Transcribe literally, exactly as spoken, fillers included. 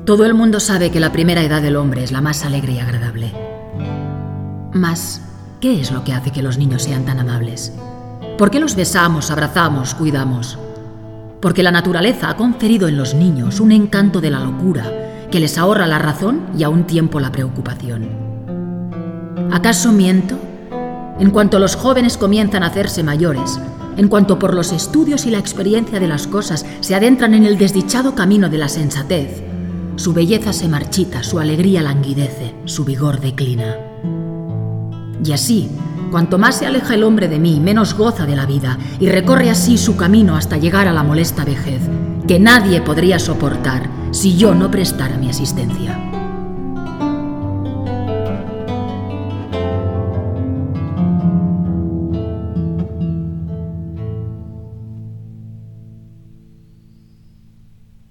Todo el mundo sabe que la primera edad del hombre es la más alegre y agradable. Mas, ¿qué es lo que hace que los niños sean tan amables? ¿Por qué los besamos, abrazamos, cuidamos? Porque la naturaleza ha conferido en los niños un encanto de la locura que les ahorra la razón y a un tiempo la preocupación. ¿Acaso miento? En cuanto los jóvenes comienzan a hacerse mayores, en cuanto por los estudios y la experiencia de las cosas se adentran en el desdichado camino de la sensatez, su belleza se marchita, su alegría languidece, su vigor declina. Y así, cuanto más se aleja el hombre de mí, menos goza de la vida y recorre así su camino hasta llegar a la molesta vejez, que nadie podría soportar si yo no prestara mi asistencia.